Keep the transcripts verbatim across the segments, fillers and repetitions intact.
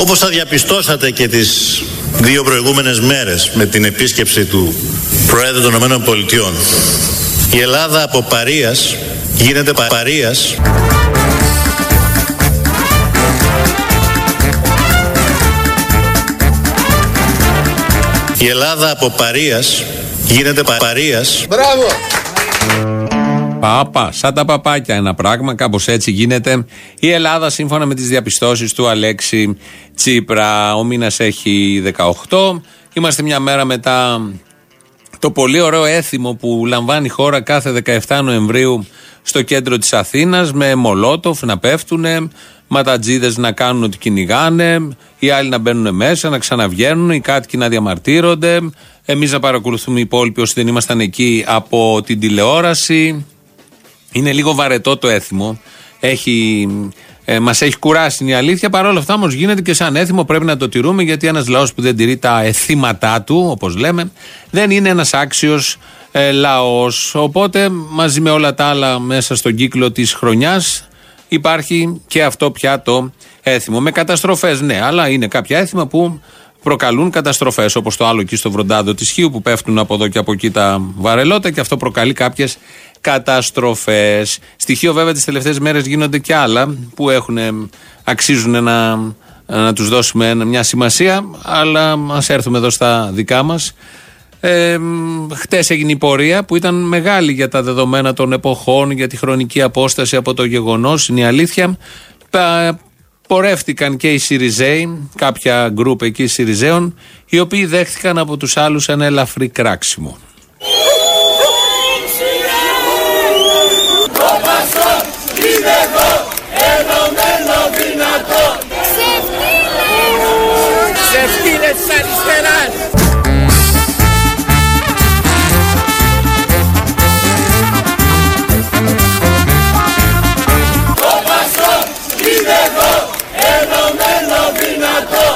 Όπως θα διαπιστώσατε και τις δύο προηγούμενες μέρες με την επίσκεψη του Προέδρου των ΗΠΑ, η Ελλάδα από παρείας γίνεται παρείας. Η Ελλάδα από παρείας γίνεται παρείας. Μπράβο! Παπα, σαν τα παπάκια ένα πράγμα, κάπως έτσι γίνεται η Ελλάδα σύμφωνα με τις διαπιστώσεις του Αλέξη Τσίπρα. Ο μήνας έχει δεκαοκτώ, είμαστε μια μέρα μετά το πολύ ωραίο έθιμο που λαμβάνει η χώρα κάθε δεκαεφτά Νοεμβρίου στο κέντρο της Αθήνας, με μολότοφ να πέφτουνε, ματατζίδες να κάνουν ότι κυνηγάνε, οι άλλοι να μπαίνουν μέσα, να ξαναβγαίνουν, οι κάτοικοι να διαμαρτύρονται, εμείς να παρακολουθούμε οι υπόλοιποι όσοι δεν ήμασταν εκεί από την τηλεόραση. Είναι λίγο βαρετό το έθιμο. Έχει, ε, μας έχει κουράσει, είναι η αλήθεια. Παρ' όλα αυτά όμως γίνεται και σαν έθιμο, πρέπει να το τηρούμε, γιατί ένας λαός που δεν τηρεί τα εθίματά του, όπως λέμε, δεν είναι ένας άξιος ε, λαός. Οπότε μαζί με όλα τα άλλα μέσα στον κύκλο της χρονιάς υπάρχει και αυτό πια το έθιμο. Με καταστροφές, ναι, αλλά είναι κάποια έθιμα που προκαλούν καταστροφές, όπως το άλλο εκεί στο Βροντάδο της Χίου που πέφτουν από εδώ και από εκεί τα βαρελότα, και αυτό προκαλεί κάποιες καταστροφές. Στοιχείο βέβαια τις τελευταίες μέρες γίνονται και άλλα που έχουν, αξίζουν να, να τους δώσουμε μια σημασία, αλλά ας έρθουμε εδώ στα δικά μας. Ε, χτες έγινε η πορεία που ήταν μεγάλη για τα δεδομένα των εποχών, για τη χρονική απόσταση από το γεγονός, είναι η αλήθεια. Τα, πορεύτηκαν και οι Σιριζέοι, κάποια γκρουπ εκεί Σιριζέων, οι οποίοι δέχτηκαν από τους άλλους ένα ελαφρύ κράξιμο. Ξεφτύλες της αριστεράς! Το Πασόκ είναι εδώ, ενωμένο δυνατό!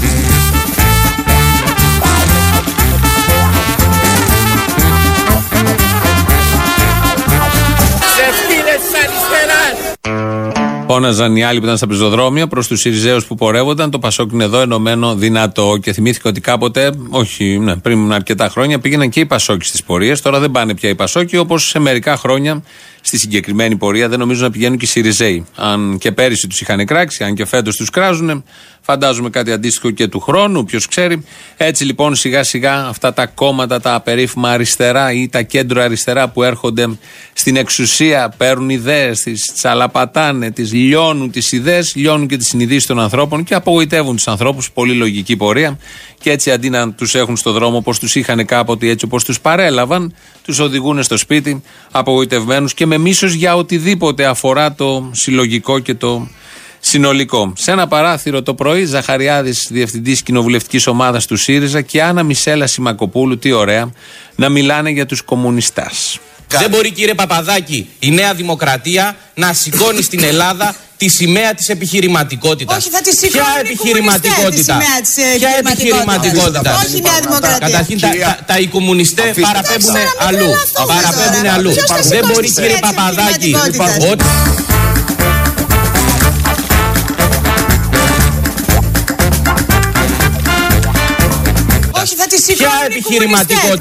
Ξεφτύλες της αριστεράς! Φώναζαν οι άλλοι που ήταν στα πεζοδρόμια προς τους Σιριζέους που πορεύονταν. Το Πασόκ είναι εδώ, ενωμένο, δυνατό. Και θυμήθηκα ότι κάποτε, όχι, ναι, πριν αρκετά χρόνια, πήγαιναν και οι Πασόκοι στις πορείες. Τώρα δεν πάνε πια οι Πασόκοι, όπως σε μερικά χρόνια στη συγκεκριμένη πορεία δεν νομίζω να πηγαίνουν και οι Σιριζέοι. Αν και πέρυσι τους είχαν κράξει, αν και φέτος τους κράζουν, φαντάζομαι κάτι αντίστοιχο και του χρόνου, ποιος ξέρει. Έτσι λοιπόν σιγά σιγά αυτά τα κόμματα, τα περίφημα αριστερά ή τα κέντρο αριστερά που έρχονται στην εξουσία, παίρνουν ιδέες, τις τσαλαπατάνε, τις λιώνουν τις ιδέες, λιώνουν και τις συνειδήσεις των ανθρώπων και απογοητεύουν τους ανθρώπους. Πολύ λογική πορεία. Και έτσι αντί να τους έχουν στο δρόμο όπως τους είχαν κάποτε, έτσι όπως τους παρέλαβαν, τους οδηγούν στο σπίτι απογοητευμένους και με μίσος για οτιδήποτε αφορά το συλλογικό και το συνολικό. Σε ένα παράθυρο το πρωί, Ζαχαριάδης, διευθυντής κοινοβουλευτικής ομάδας του ΣΥΡΙΖΑ, και Άννα Μισέλα Σιμακοπούλου, τι ωραία, να μιλάνε για τους κομμουνιστάς. Δεν μπορεί, κύριε Παπαδάκη, η Νέα Δημοκρατία να σηκώνει στην Ελλάδα τη σημαία της επιχειρηματικότητας. Όχι, θα τη σηκώνουν Ποια επιχειρηματικότητα? Τη σημαία της Ποια επιχειρηματικότητα? Όχι η Νέα Δημοκρατία. Καταρχήν τα, τα, τα οι κομμουνιστές παραπέμπουν αλλού. Παραπέμπουν αλλού. Δεν μπορεί, κύριε Παπαδάκη, ότι... Όχι, θα τη σηκώνουν. Ποια επιχειρηματικότητα?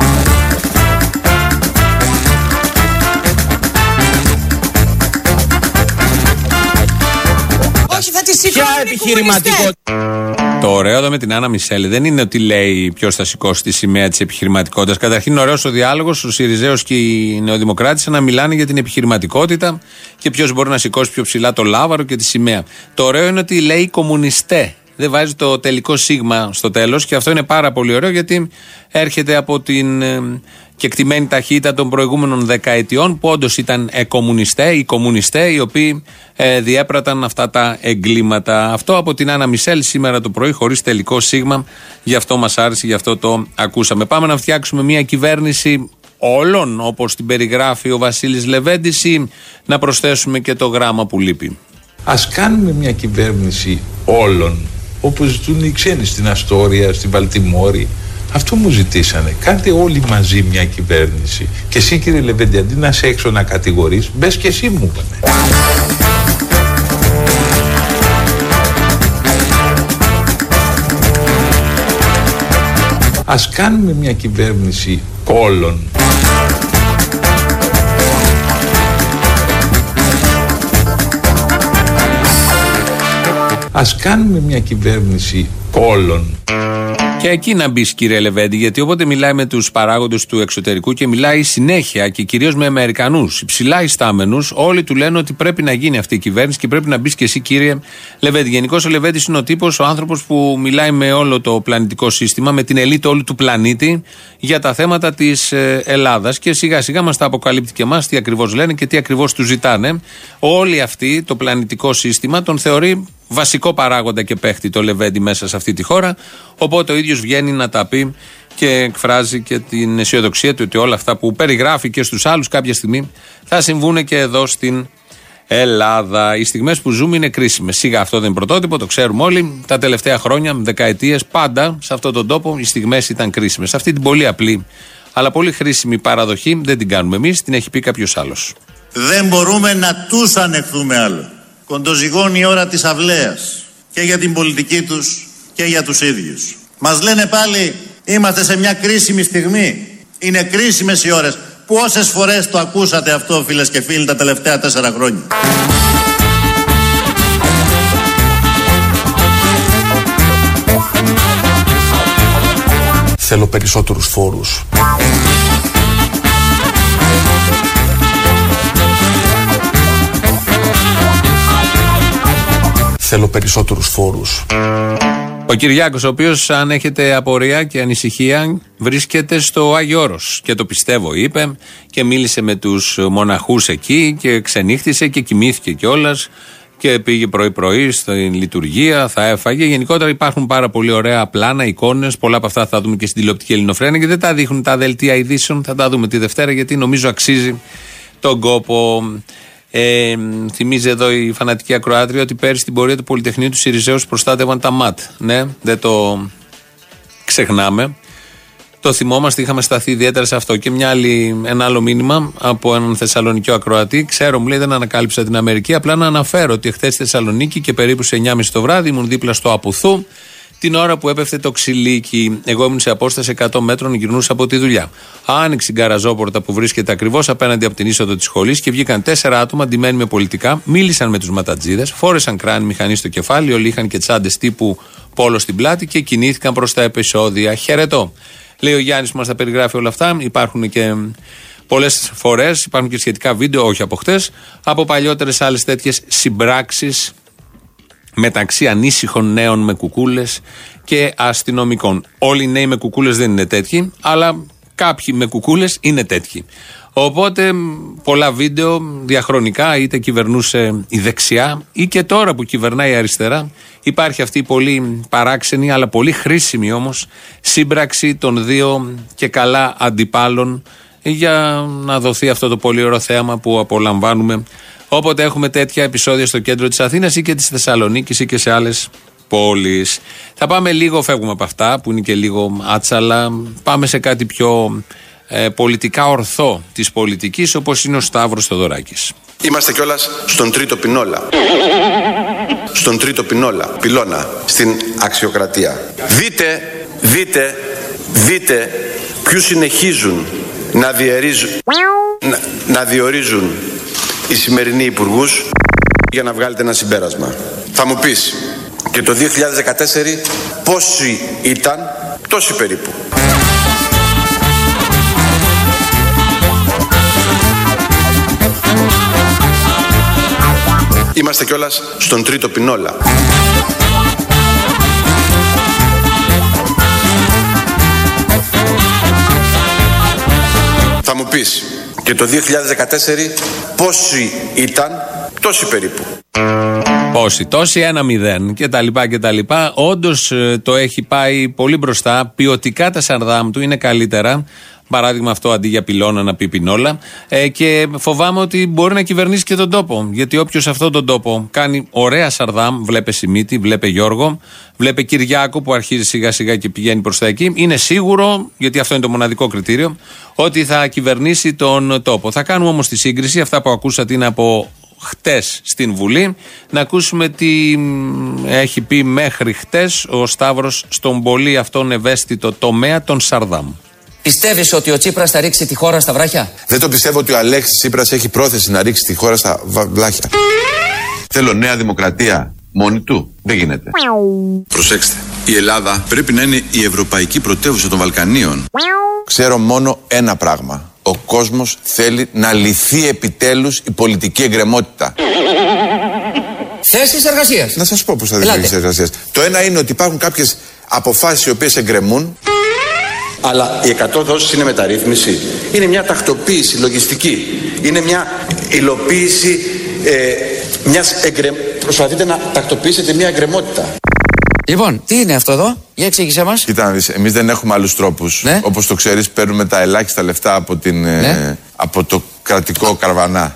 Όχι, θα τη Ποια επιχειρηματικότητα? Το ωραίο εδώ με την Άννα Μισέλη δεν είναι ότι λέει ποιος θα σηκώσει τη σημαία της επιχειρηματικότητας. Καταρχήν είναι ωραίος ο διάλογος, ο Σιριζέος και οι Νεοδημοκράτες να μιλάνε για την επιχειρηματικότητα και ποιος μπορεί να σηκώσει πιο ψηλά το λάβαρο και τη σημαία. Το ωραίο είναι ότι λέει κομμουνιστέ. Δεν βάζει το τελικό σίγμα στο τέλος και αυτό είναι πάρα πολύ ωραίο, γιατί έρχεται από την ε, κεκτημένη ταχύτητα των προηγούμενων δεκαετιών που όντως ήταν ε, κομμουνιστέ ή κομμουνιστέ οι οποίοι ε, διέπραταν αυτά τα εγκλήματα. Αυτό από την Άννα Μισέλ σήμερα το πρωί, χωρίς τελικό σίγμα, γι' αυτό μας άρεσε, γι' αυτό το ακούσαμε. Πάμε να φτιάξουμε μια κυβέρνηση όλων όπως την περιγράφει ο Βασίλης Λεβέντης, ή να προσθέσουμε και το γράμμα που λείπει? Ας κάνουμε μια κυβέρνηση όλων, όπως ζητούν οι ξένοι στην Αστόρια, στην Βαλτιμόρη. Αυτό μου ζητήσανε. Κάντε όλοι μαζί μια κυβέρνηση. Και εσύ, κύριε Λεβέντη, αντί να σε έξω να κατηγορείς, μπες και εσύ, μου είπανε. Ας κάνουμε μια κυβέρνηση όλων. Ας κάνουμε μια κυβέρνηση όλων. Και εκεί να μπει, κύριε Λεβέντη, γιατί όποτε μιλάει με τους παράγοντες του εξωτερικού και μιλάει συνέχεια και κυρίως με Αμερικανούς υψηλά ιστάμενους, όλοι του λένε ότι πρέπει να γίνει αυτή η κυβέρνηση και πρέπει να μπει και εσύ, κύριε Λεβέντη. Γενικώς ο Λεβέντης είναι ο τύπος, ο άνθρωπος που μιλάει με όλο το πλανητικό σύστημα, με την ελίτ όλου του πλανήτη για τα θέματα της Ελλάδας και σιγά σιγά μας τα αποκαλύπτει και εμάς τι ακριβώς λένε και τι ακριβώς του ζητάνε. Όλοι αυτοί, το πλανητικό σύστημα, τον θεωρεί βασικό παράγοντα και παίχτη το Λεβέντη μέσα σε αυτή τη χώρα. Οπότε ο ίδιος βγαίνει να τα πει και εκφράζει και την αισιοδοξία του ότι όλα αυτά που περιγράφει και στους άλλους κάποια στιγμή θα συμβούν και εδώ στην Ελλάδα. Οι στιγμές που ζούμε είναι κρίσιμες. Σίγα αυτό δεν είναι πρωτότυπο, το ξέρουμε όλοι. Τα τελευταία χρόνια, δεκαετίες, πάντα σε αυτόν τον τόπο οι στιγμές ήταν κρίσιμες. Αυτή την πολύ απλή αλλά πολύ χρήσιμη παραδοχή δεν την κάνουμε εμείς, την έχει πει κάποιος άλλος. Δεν μπορούμε να τους ανεχθούμε άλλο. Κοντοζυγώνει η ώρα της αυλαίας και για την πολιτική τους και για τους ίδιους. Μας λένε πάλι είμαστε σε μια κρίσιμη στιγμή. Είναι κρίσιμες οι ώρες. Πόσες φορές το ακούσατε αυτό, φίλες και φίλοι, τα τελευταία τέσσερα χρόνια? Θέλω περισσότερους φόρους. Θέλω περισσότερους φόρους. Ο Κυριάκος, ο οποίος, αν έχετε απορία και ανησυχία, βρίσκεται στο Άγιο Όρος και το πιστεύω, είπε, και μίλησε με τους μοναχούς εκεί και ξενύχτησε και κοιμήθηκε κιόλας και πήγε πρωί-πρωί στην λειτουργία, θα έφαγε. Γενικότερα υπάρχουν πάρα πολύ ωραία πλάνα, εικόνες, πολλά από αυτά θα δούμε και στην τηλεοπτική Ελληνοφρένεια και δεν τα δείχνουν τα δελτία ειδήσεων, θα τα δούμε τη Δευτέρα γιατί νομίζω αξίζει τον κόπο. Ε, θυμίζει εδώ η φανατική ακροάτρια ότι πέρυσι στην πορεία του Πολυτεχνείου του Σιριζέους προστάτευαν τα ΜΑΤ. Ναι, δεν το ξεχνάμε. Το θυμόμαστε, είχαμε σταθεί ιδιαίτερα σε αυτό. Και μια άλλη, ένα άλλο μήνυμα από έναν Θεσσαλονικιό ακροατή. Ξέρω, μου λέει, δεν ανακάλυψα την Αμερική. Απλά να αναφέρω ότι εχθές στη Θεσσαλονίκη και περίπου σε εννιά και μισή το βράδυ ήμουν δίπλα στο Απουθού. Την ώρα που έπεφτε το ξυλίκι, εγώ ήμουν σε απόσταση εκατό μέτρων, γυρνούσα από τη δουλειά. Άνοιξε την γκαραζόπορτα που βρίσκεται ακριβώς απέναντι από την είσοδο της σχολής και βγήκαν τέσσερα άτομα ντυμένοι με πολιτικά, μίλησαν με τους ματατζίδες, φόρεσαν κράνη μηχανή στο κεφάλι, όλοι είχαν και τσάντες τύπου πόλο στην πλάτη και κινήθηκαν προς τα επεισόδια. Χαιρετώ. Λέει ο Γιάννης που μας τα περιγράφει όλα αυτά. Υπάρχουν και πολλές φορές, υπάρχουν και σχετικά βίντεο, όχι από χτες, από παλιότερες άλλες τέτοιες συμπράξεις μεταξύ ανήσυχων νέων με κουκούλες και αστυνομικών. Όλοι οι νέοι με κουκούλες δεν είναι τέτοιοι, αλλά κάποιοι με κουκούλες είναι τέτοιοι. Οπότε πολλά βίντεο διαχρονικά, είτε κυβερνούσε η δεξιά ή και τώρα που κυβερνάει η αριστερά, υπάρχει αυτή η πολύ παράξενη αλλά πολύ χρήσιμη όμως σύμπραξη των δύο και καλά αντιπάλων για να δοθεί αυτό το πολύ ωραίο θέαμα που απολαμβάνουμε όποτε έχουμε τέτοια επεισόδια στο κέντρο της Αθήνας ή και της Θεσσαλονίκης ή και σε άλλες πόλεις. Θα πάμε λίγο, φεύγουμε από αυτά που είναι και λίγο άτσαλα, πάμε σε κάτι πιο ε, πολιτικά ορθό της πολιτικής, όπως είναι ο Σταύρος Θεοδωράκης. Είμαστε κιόλας στον τρίτο πινόλα. Στον τρίτο πινόλα, πυλώνα, στην αξιοκρατία. Δείτε, δείτε, δείτε ποιους συνεχίζουν να διερίζουν, να, να διορίζουν οι σημερινοί υπουργούς για να βγάλετε ένα συμπέρασμα. Θα μου πεις, και το δύο χιλιάδες δεκατέσσερα πόσοι ήταν, τόσοι περίπου. Είμαστε κιόλας στον τρίτο πινόλα. Θα μου πεις, και το δύο χιλιάδες δεκατέσσερα πόσοι ήταν, τόσοι περίπου. Πόσοι, τόσοι, ένα μηδέν και τα λοιπά και τα λοιπά. Όντως το έχει πάει πολύ μπροστά. Ποιοτικά τα Σαρδάμ του είναι καλύτερα. Παράδειγμα αυτό αντί για πυλώνα να πει πινόλα. Ε, και φοβάμαι ότι μπορεί να κυβερνήσει και τον τόπο. Γιατί όποιος αυτόν τον τόπο κάνει ωραία Σαρδάμ, βλέπε Σιμίτη, βλέπε Γιώργο, βλέπε Κυριάκο που αρχίζει σιγά σιγά και πηγαίνει προς τα εκεί, είναι σίγουρο, γιατί αυτό είναι το μοναδικό κριτήριο, ότι θα κυβερνήσει τον τόπο. Θα κάνουμε όμως τη σύγκριση. Αυτά που ακούσατε είναι από χτες στην Βουλή. Να ακούσουμε τι έχει πει μέχρι χτες ο Σταύρος στον πολύ αυτόν ευαίσθητο τομέα των Σαρδάμ. Πιστεύεις ότι ο Τσίπρας θα ρίξει τη χώρα στα βράχια? Δεν το πιστεύω ότι ο Αλέξης Τσίπρας έχει πρόθεση να ρίξει τη χώρα στα βλάχια. Θέλω Νέα Δημοκρατία μόνη του. Δεν γίνεται. Προσέξτε. Η Ελλάδα πρέπει να είναι η ευρωπαϊκή πρωτεύουσα των Βαλκανίων. Ξέρω μόνο ένα πράγμα. Ο κόσμος θέλει να λυθεί επιτέλους η πολιτική εγκρεμότητα. Θέσεις εργασίας. Να σας πω πώς θα δει θέσεις εργασίας. Το ένα είναι ότι υπάρχουν κάποιες αποφάσεις οι οποίες εγκρεμούν. Αλλά οι εκατό δόσεις είναι μεταρρύθμιση. Είναι μια τακτοποίηση λογιστική. Είναι μια υλοποίηση ε, μιας εγκρε... Προσπαθείτε να τακτοποιήσετε μια εγκρεμότητα. Λοιπόν, τι είναι αυτό εδώ, για εξήγησέ μας. Κοίτα, εμείς δεν έχουμε άλλους τρόπους. Ναι. Όπως το ξέρεις, παίρνουμε τα ελάχιστα λεφτά από, την, ναι. ε, από το κρατικό καρβανά.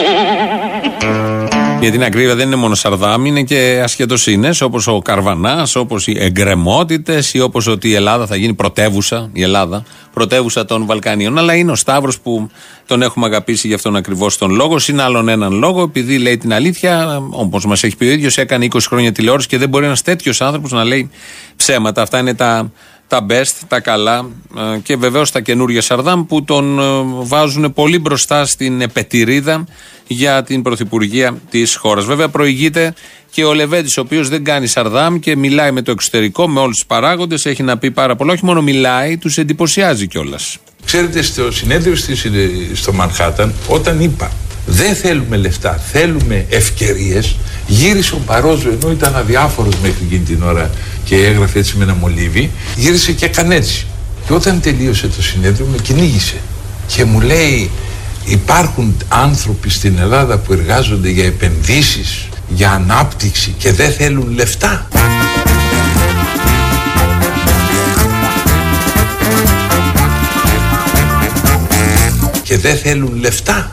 Για την ακρίβεια δεν είναι μόνο Σαρδάμ, είναι και ασχετοσύνες όπως ο Καρβανάς, όπως οι εγκρεμότητες ή όπως ότι η Ελλάδα θα γίνει πρωτεύουσα, η Ελλάδα, πρωτεύουσα των Βαλκανίων. Αλλά είναι ο Σταύρος που τον έχουμε αγαπήσει για αυτόν ακριβώς τον λόγο. Συν άλλον έναν λόγο, επειδή λέει την αλήθεια, όπως μας έχει πει ο ίδιος, έκανε είκοσι χρόνια τηλεόραση και δεν μπορεί ένας τέτοιος άνθρωπος να λέει ψέματα. Αυτά είναι τα. Τα best, τα καλά και βεβαίως τα καινούργια Σαρδάμ που τον βάζουν πολύ μπροστά στην επετηρίδα για την πρωθυπουργία της χώρας. Βέβαια προηγείται και ο Λεβέντης, ο οποίος δεν κάνει Σαρδάμ και μιλάει με το εξωτερικό, με όλους τους παράγοντες, έχει να πει πάρα πολλά, όχι μόνο μιλάει, τους εντυπωσιάζει κιόλας. Ξέρετε, στο συνέδριο στο Μανχάταν, όταν είπα δεν θέλουμε λεφτά, θέλουμε ευκαιρίες, γύρισε ο Μπαρόζο, ενώ ήταν αδιάφορος μέχρι εκείνη την ώρα και έγραφε έτσι με ένα μολύβι, γύρισε και έκανε έτσι. Και όταν τελείωσε το συνέδριο με κυνήγησε και μου λέει, υπάρχουν άνθρωποι στην Ελλάδα που εργάζονται για επενδύσεις, για ανάπτυξη και δεν θέλουν λεφτά. Και δεν θέλουν λεφτά.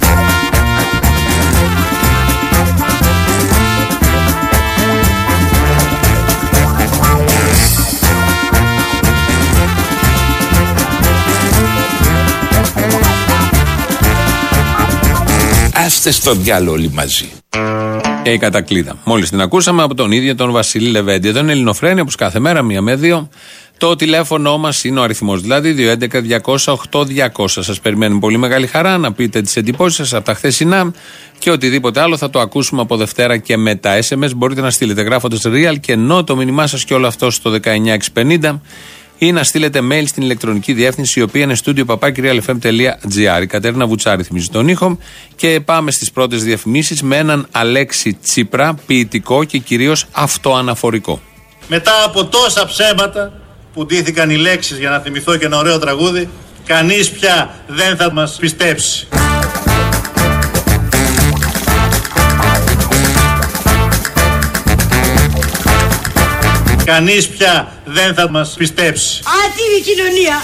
Άστε στο διάλογο όλοι μαζί. Και η κατακλείδα. Μόλις την ακούσαμε από τον ίδιο τον Βασίλη Λεβέντη. Εδώ είναι Ελληνοφρένεια, όπως κάθε μέρα, μία με δύο. Το τηλέφωνο μας είναι ο αριθμός, δηλαδή δύο έντεκα διακόσια οκτώ διακόσια. Σας περιμένουμε πολύ μεγάλη χαρά να πείτε τις εντυπώσεις σας από τα χθεσινά και οτιδήποτε άλλο θα το ακούσουμε από Δευτέρα και μετά. ες εμ ες μπορείτε να στείλετε γράφοντας real και ενώ το μήνυμά σας και όλο αυτό στο δεκαεννιά εξακόσια πενήντα ή να στείλετε mail στην ηλεκτρονική διεύθυνση η οποία είναι studio παπάκι real f m τελεία g r. Η Κατερίνα Βουτσάρη θυμίζει τον ήχο και πάμε στις πρώτες διαφημίσεις με έναν Αλέξη Τσίπρα ποιητικό και κυρίως αυτοαναφορικό. Μετά από τόσα ψέματα που ντύθηκαν οι λέξεις για να θυμηθώ και ένα ωραίο τραγούδι, κανείς πια δεν θα μας πιστέψει. Κανείς πια δεν θα μας πιστέψει. Άτιμη κοινωνία.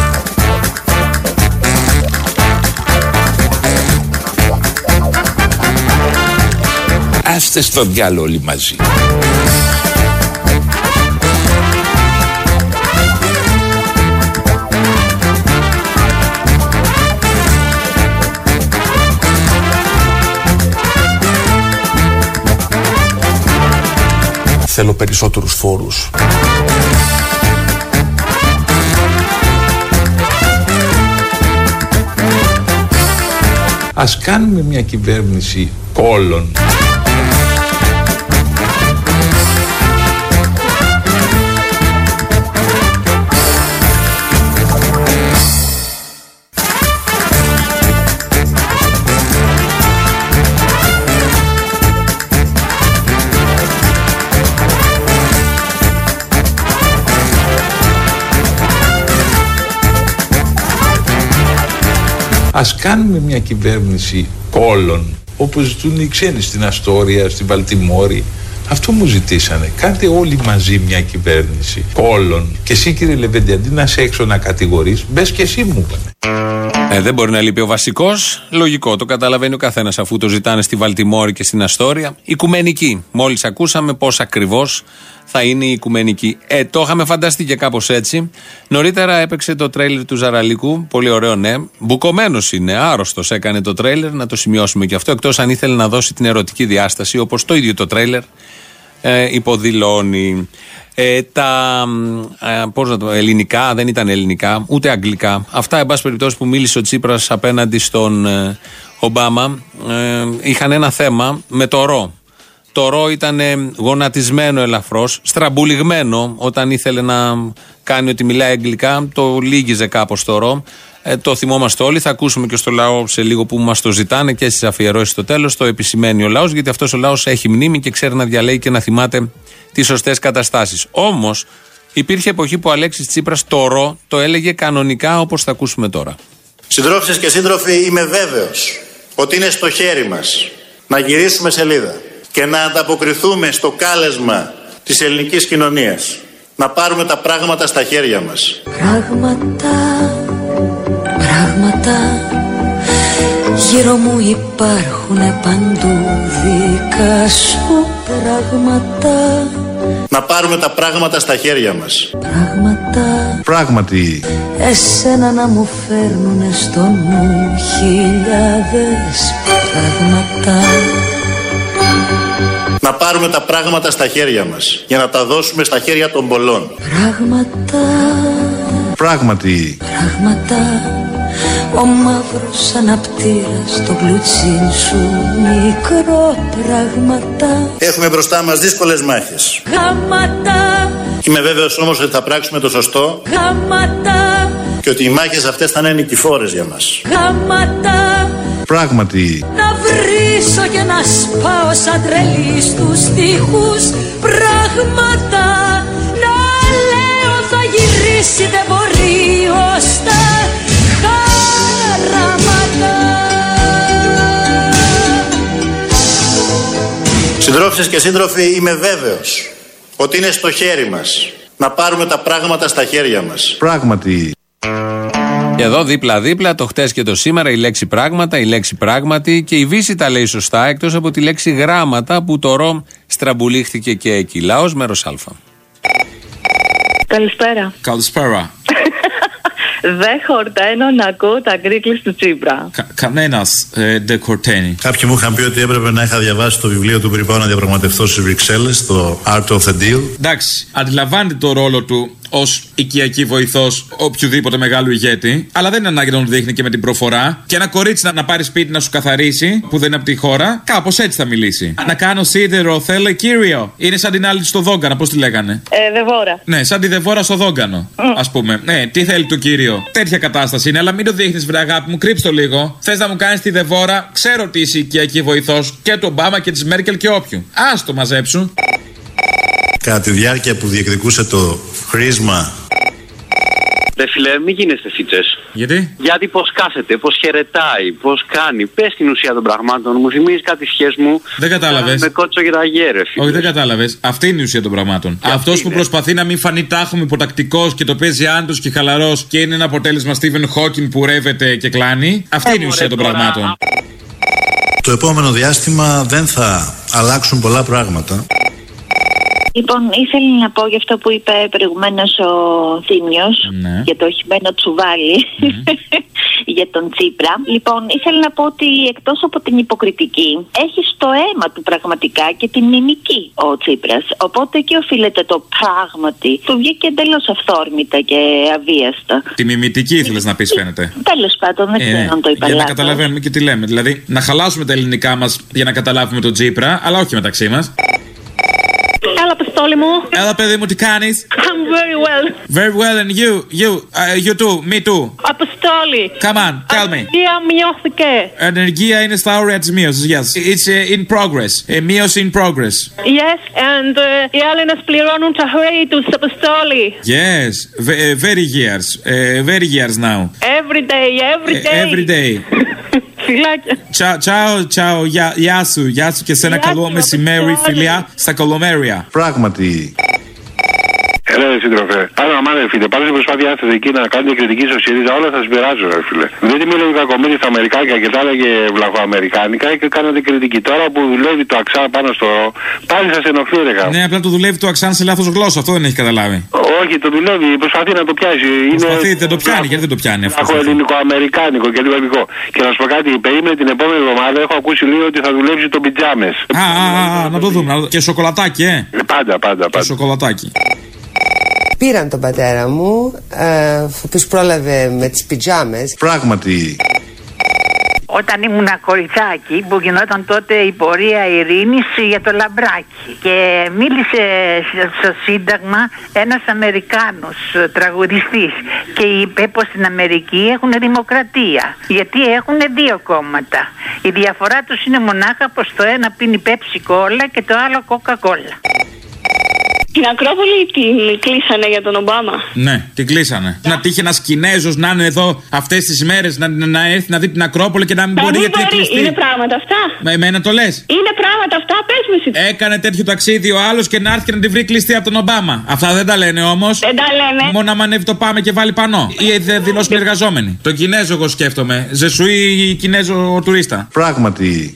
Άστε στο διάλογο όλοι μαζί. Θέλω περισσότερους φόρους. Ας κάνουμε μια κυβέρνηση όλων. Ας κάνουμε μια κυβέρνηση όλων, όπως ζητούν οι ξένοι στην Αστόρια, στην Βαλτιμόρη. Αυτό μου ζητήσανε. Κάντε όλοι μαζί μια κυβέρνηση όλων. Και εσύ, κύριε Λεβέντη, αντί να σε έξω να κατηγορείς, μπες και εσύ, μου είπανε. Ε, δεν μπορεί να λείπει ο βασικός. Λογικό, το καταλαβαίνει ο καθένας αφού το ζητάνε στη Βαλτιμόρη και στην Αστόρια. Οικουμενική. Μόλις ακούσαμε πώς ακριβώς θα είναι η οικουμενική. Ε, το είχαμε φανταστεί και κάπως έτσι. Νωρίτερα έπαιξε το τρέιλερ του Ζαραλίκου. Πολύ ωραίο, ναι. Μπουκωμένος είναι, άρρωστος έκανε το τρέιλερ. Να το σημειώσουμε και αυτό. Εκτός αν ήθελε να δώσει την ερωτική διάσταση, όπως το ίδιο το τρέιλερ ε, υποδηλώνει. Ε, τα ε, πώς να το, ελληνικά, δεν ήταν ελληνικά, ούτε αγγλικά. Αυτά, εν πάση περιπτώσει, που μίλησε ο Τσίπρας απέναντι στον ε, Ομπάμα, ε, είχαν ένα θέμα με το ρο. Το ρο ήταν γονατισμένο ελαφρώς, στραμπουλιγμένο όταν ήθελε να κάνει ότι μιλάει αγγλικά, το λίγιζε κάπως το ρο. Ε, το θυμόμαστε όλοι, θα ακούσουμε και στο λαό σε λίγο που μας το ζητάνε και στις αφιερώσεις στο τέλος, το επισημαίνει ο λαός, γιατί αυτός ο λαός έχει μνήμη και ξέρει να διαλέγει και να θυμάται τις σωστές καταστάσεις. Όμως υπήρχε εποχή που ο Αλέξης Τσίπρας το ρο το έλεγε κανονικά, όπως θα ακούσουμε τώρα. Συντρόφισσες και σύντροφοι, είμαι βέβαιος ότι είναι στο χέρι μας να γυρίσουμε σελίδα και να ανταποκριθούμε στο κάλεσμα της ελληνικής κοινωνίας, να πάρουμε τα πράγματα στα χέρια μας. Πράγματα, πράγματα, γύρω μου υπάρχουνε παντού δικά σου πράγματα. Να πάρουμε τα πράγματα στα χέρια μας. Πράγματα, πράγματι, εσένα να μου φέρνουνε στο νου χιλιάδες πράγματα. Να πάρουμε τα πράγματα στα χέρια μας για να τα δώσουμε στα χέρια των πολλών. Πράγματα, πράγματι, πράγματα, ο μαύρος αναπτήρας το κλουτσίν σου μικρό πράγματα. Έχουμε μπροστά μας δύσκολες μάχες. Γάματα, είμαι βέβαιος όμως ότι θα πράξουμε το σωστό. Γάματα, και ότι οι μάχες αυτές θα είναι νικηφόρες για μας. Γάματα, πράγματι, να βρίσω και να σπάω σαν τρελή στους τοίχους. Πράγματα, να λέω θα γυρίσει, δεν μπορεί ως τα χαράματα. Συντρόφισσες και σύντροφοι, είμαι βέβαιος ότι είναι στο χέρι μας να πάρουμε τα πράγματα στα χέρια μας. Πράγματι. Και εδώ δίπλα-δίπλα, το χτες και το σήμερα, η λέξη πράγματα, η λέξη πράγματι, και η Βύση τα λέει σωστά, εκτός από τη λέξη γράμματα που το ρο στραμπουλήχθηκε και εκεί. Λαός, μέρος Α. Καλησπέρα. Καλησπέρα. Δεν χορταίνω να ακούω τα γκρίκλεις του Τσίπρα. Κα, κανένας ε, δεν χορταίνει. Κάποιοι μου είχαν πει ότι έπρεπε να είχα διαβάσει το βιβλίο του πριν πάω να διαπραγματευτώ στις Βρυξέλλες, το Art of the Deal. Εντάξει, αντιλαμβάνεται το ρόλο του ως οικιακή βοηθός οποιοδήποτε μεγάλου ηγέτη, αλλά δεν είναι ανάγκη να τον δείχνει και με την προφορά. Και ένα κορίτσι να, να πάρει σπίτι να σου καθαρίσει, που δεν είναι από τη χώρα, κάπως έτσι θα μιλήσει. Να κάνω σίδερο, θέλει κύριο. Είναι σαν την άλλη στο Δόγκανο, πώς τη λέγανε. Ε, Δεβόρα. Ναι, σαν τη Δεβόρα στο Δόγκανο, mm. ας πούμε. Ναι, τι θέλει το κύριο. Τέτοια κατάσταση είναι, αλλά μην το δείχνεις, βρε αγάπη μου, κρύψ' το λίγο. Θες να μου κάνεις τη Δεβόρα, ξέρω ότι είσαι οικιακή βοηθός και του Ομπάμα και της Μέρκελ και όποιου. Ας το μαζέψουν. Κατά τη διάρκεια που διεκδικούσε το χρήσμα. Ρε φίλε, μην γίνεστε φίτσες. Γιατί? Γιατί πως κάθεται, πως χαιρετάει, πως κάνει. Πες την ουσία των πραγμάτων. Μου θυμίζει κάτι σχέση μου. Δεν κατάλαβες. Με κότσο και ραγιέ, ρε φίλε. Όχι, δεν κατάλαβες. Αυτή είναι η ουσία των πραγμάτων. Αυτός που προσπαθεί να μην φανεί τάχομαι υποτακτικός και το παίζει άντος και χαλαρός και είναι ένα αποτέλεσμα Στίβεν Χόκιν που ρεύεται και κλάνει. Αυτή είναι η ουσία των πραγμάτων. Το επόμενο διάστημα δεν θα αλλάξουν πολλά πράγματα. Λοιπόν, ήθελα να πω για αυτό που είπε προηγουμένως ο Θήμιος, ναι, για το χειμένο τσουβάλι, mm. για τον Τσίπρα. Λοιπόν, ήθελα να πω ότι εκτός από την υποκριτική, έχει στο αίμα του πραγματικά και την μιμική ο Τσίπρας. Οπότε εκεί οφείλεται το πράγματι. Του βγήκε εντελώς αυθόρμητα και αβίαστα. Τη μιμητική ήθελες να πεις, φαίνεται. Τέλος πάντων, δεν ξέρω ε, αν το είπα. Για να καταλαβαίνουμε και τι λέμε. Δηλαδή, να χαλάσουμε τα ελληνικά μας για να καταλάβουμε τον Τσίπρα, αλλά όχι μεταξύ μας. Έλα, Πεστόλη μου. Έλα, παιδί μου, τι κάνεις? I'm very well. Very well, and you, you, uh, you too, me too. Αποστόλη. Come on, tell me. Ανεργία μειώθηκε. Ανεργία είναι στα όρια της μείωσης, yes. It's uh, in progress. Uh, μείωση in progress. Yes, and uh, οι Έλληνες πληρώνουν τα χρέη τους, Αποστόλη. Yes, v- very years, uh, very years now. Every day, every day. Uh, every day. Τσάου, τσάου, τσάου, γεια σου, γεια σου και σένα, καλό μεσημέρι, φιλιά, στα Κολομέρια. Πράγματι. Έλα, ρε σύντροφε. Άρα, αμά, ρε φίλε, πάντα στην προσπάθειά σα εκεί να κάνετε κριτική στο ΣΥΡΙΖΑ, όλα θα συμπεράζω, ρε φίλε. Δεν τη μίλαγε κακομοίρη στα Αμερικάνικα και τα έλεγε βλαχοαμερικάνικα και κάνατε κριτική. Τώρα που δουλεύει το αξάν πάνω στο. Πάλι σα ενοχλεί, ρε γάμο. Ναι, απλά το δουλεύει το αξάν σε λάθος γλώσσα, αυτό δεν έχει καταλάβει. Όχι, το δουλεύει, προσπαθεί να το πιάσει. Προσπαθεί, είναι... δεν το πιάνει, γιατί δεν το πιάνει αυτό. Έχω ελληνικό-αμερικάνικο και λίγο ελληνικό. Και να σου πω κάτι, περίμενε την επόμενη εβδομάδα, έχω ακούσει λίγο ότι θα δουλέψει το πιτζάμες. Α, α, α, να το δούμε. Και σοκολατάκι, ε. Πάντα, πάντα, πάντα. Και σοκολατάκι. Πήραν τον πατέρα μου, ε, ο οποίος πρόλαβε με τις πιτζάμες. Πράγματι. Όταν ήμουν κοριτσάκι που γινόταν τότε η πορεία ειρήνης για το Λαμπράκι και μίλησε στο Σύνταγμα ένας Αμερικάνος τραγουδιστής και είπε πως στην Αμερική έχουν δημοκρατία γιατί έχουν δύο κόμματα. Η διαφορά τους είναι μονάχα πως το ένα πίνει Πέψη Κόλλα και το άλλο Κόκα Κόλλα. Την Ακρόπολη την κλείσανε για τον Ομπάμα. Ναι, την κλείσανε. Να τύχει ένας Κινέζος να είναι εδώ αυτές τις μέρες, να, να έρθει να δει την Ακρόπολη και να μην μπορεί γιατί κλειστεί. Είναι πράγματα αυτά. Με εμένα το λες. Είναι πράγματα αυτά, πες μου εσύ. Έκανε τέτοιο ταξίδι ο άλλος και να έρθει και να τη βρει κλειστή από τον Ομπάμα. Αυτά δεν τα λένε όμως. Δεν τα λένε. Μόνο άμα ανέβει το πάμε και βάλει πανό. Ή δεν δηλώσουν εργαζόμενοι. Το Κινέζο εγώ σκέφτομαι. Ζεσουή Κινέζο τουρίστα. Πράγματι.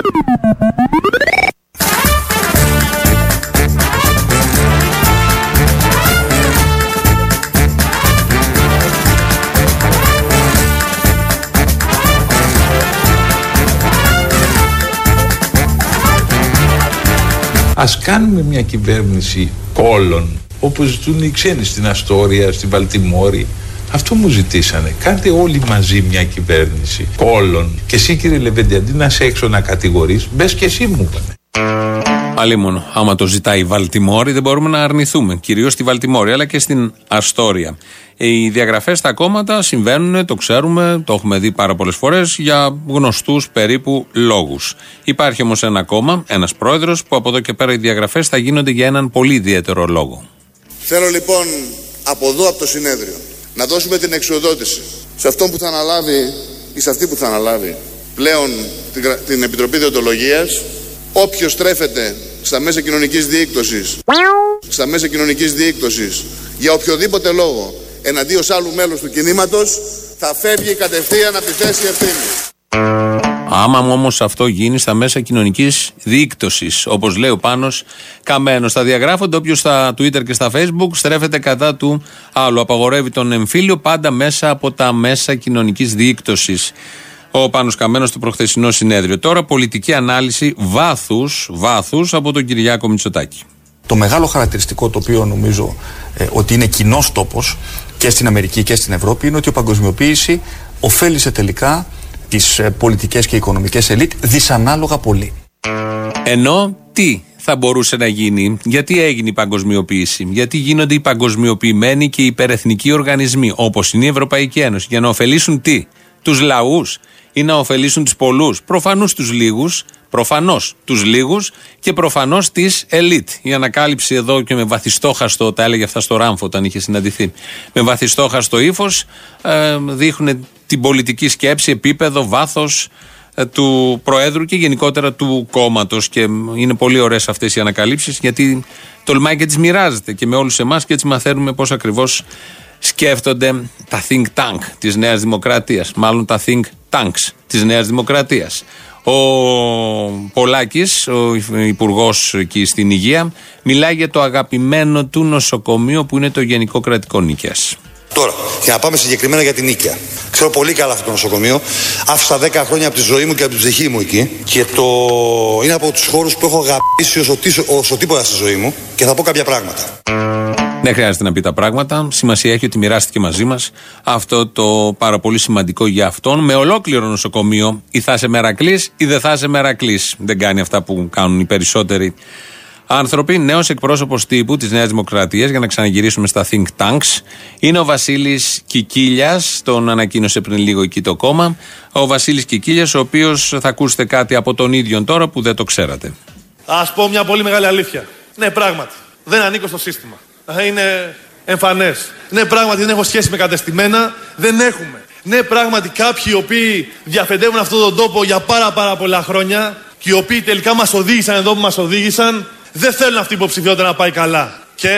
Ας κάνουμε μια κυβέρνηση όλων, όπως ζητούν οι ξένοι στην Αστόρια, στην Βαλτιμόρη. Αυτό μου ζητήσανε. Κάντε όλοι μαζί μια κυβέρνηση όλων. Και εσύ, κύριε Λεβέντη, αντί να σε έξω να κατηγορείς, μπες και εσύ, μου είπανε. Αλλήμον, άμα το ζητάει η Βαλτιμόρη, δεν μπορούμε να αρνηθούμε. Κυρίως στη Βαλτιμόρη, αλλά και στην Αστόρια. Οι διαγραφές στα κόμματα συμβαίνουν, το ξέρουμε, το έχουμε δει πάρα πολλές φορές, για γνωστούς περίπου λόγους. Υπάρχει όμως ένα κόμμα, ένας πρόεδρος, που από εδώ και πέρα οι διαγραφές θα γίνονται για έναν πολύ ιδιαίτερο λόγο. Θέλω λοιπόν από εδώ, από το συνέδριο, να δώσουμε την εξοδότηση σε αυτόν που θα αναλάβει ή σε αυτή που θα αναλάβει πλέον την, την Επιτροπή Δεοντολογίας. Όποιος στρέφεται στα μέσα κοινωνικής διείκνωσης, στα μέσα κοινωνικής διείκνωσης για οποιοδήποτε λόγο εναντίον άλλου μέλους του κινήματος, θα φεύγει κατευθείαν από τη θέση ευθύνης. Άμα όμως αυτό γίνει στα μέσα κοινωνικής διείκνωσης, όπως λέει ο Πάνος Καμένος, θα διαγράφονται όποιος στα Twitter και στα Facebook στρέφεται κατά του άλλου. Απαγορεύει τον εμφύλιο πάντα μέσα από τα μέσα κοινωνικής διείκνωσης. Ο Πάνος Καμένος στο προχθεσινό συνέδριο. Τώρα πολιτική ανάλυση βάθους, βάθους από τον Κυριάκο Μητσοτάκη. Το μεγάλο χαρακτηριστικό το οποίο νομίζω ε, ότι είναι κοινός τόπος και στην Αμερική και στην Ευρώπη είναι ότι η παγκοσμιοποίηση ωφέλησε τελικά τις ε, πολιτικές και οικονομικές ελίτ δυσανάλογα πολύ. Ενώ τι θα μπορούσε να γίνει, γιατί έγινε η παγκοσμιοποίηση, γιατί γίνονται οι παγκοσμιοποιημένοι και οι υπερεθνικοί οργανισμοί όπως είναι η Ευρωπαϊκή Ένωση, για να ωφελήσουν τι, τους λαούς ή να ωφελήσουν τους πολλούς, προφανώς τους λίγους, προφανώς τους λίγους και προφανώς της ελίτ. Η ανακάλυψη εδώ και με βαθιστόχαστο, τα έλεγε αυτά στο Ράμφο όταν είχε συναντηθεί, με βαθιστόχαστο ύφος ε, δείχνουν την πολιτική σκέψη, επίπεδο, βάθος ε, του Προέδρου και γενικότερα του κόμματος και είναι πολύ ωραίες αυτές οι ανακαλύψεις γιατί τολμάει και τις μοιράζεται και με όλους εμάς και έτσι μαθαίνουμε πώς ακριβώς σκέφτονται τα think tank της Νέας Δημοκρατίας, μάλλον τα think tanks της Νέας Δημοκρατίας. Ο Πολάκης, ο υπουργός εκεί στην Υγεία, μιλάει για το αγαπημένο του νοσοκομείο που είναι το Γενικό Κρατικό Νίκαιας. Τώρα, για να πάμε συγκεκριμένα για την Νίκαια. Ξέρω πολύ καλά αυτό το νοσοκομείο. Άφησα δέκα χρόνια από τη ζωή μου και από την ψυχή μου εκεί. Και το είναι από τους χώρους που έχω αγαπήσει όσο, όσο τίποτα στη ζωή μου. Και θα πω κάποια πράγματα. Δεν χρειάζεται να πει τα πράγματα. Σημασία έχει ότι μοιράστηκε μαζί μας αυτό το πάρα πολύ σημαντικό για αυτόν. Με ολόκληρο νοσοκομείο, ή θα είσαι μερακλής ή δεν θα είσαι μερακλής. Δεν κάνει αυτά που κάνουν οι περισσότεροι άνθρωποι. Νέος εκπρόσωπος τύπου της Νέας Δημοκρατίας, για να ξαναγυρίσουμε στα think tanks, είναι ο Βασίλης Κικίλιας. Τον ανακοίνωσε πριν λίγο εκεί το κόμμα. Ο Βασίλης Κικίλιας, ο οποίος θα ακούσετε κάτι από τον ίδιον τώρα που δεν το ξέρατε. Ας πω μια πολύ μεγάλη αλήθεια. Ναι, πράγματι, δεν ανήκω στο σύστημα. Είναι εμφανές. Ναι, πράγματι δεν έχω σχέση με κατεστημένα. Δεν έχουμε. Ναι, πράγματι κάποιοι οι οποίοι διαφεντεύουν αυτόν τον τόπο για πάρα πάρα πολλά χρόνια και οι οποίοι τελικά μας οδήγησαν εδώ που μας οδήγησαν, δεν θέλουν αυτή η υποψηφιότητα να πάει καλά. Και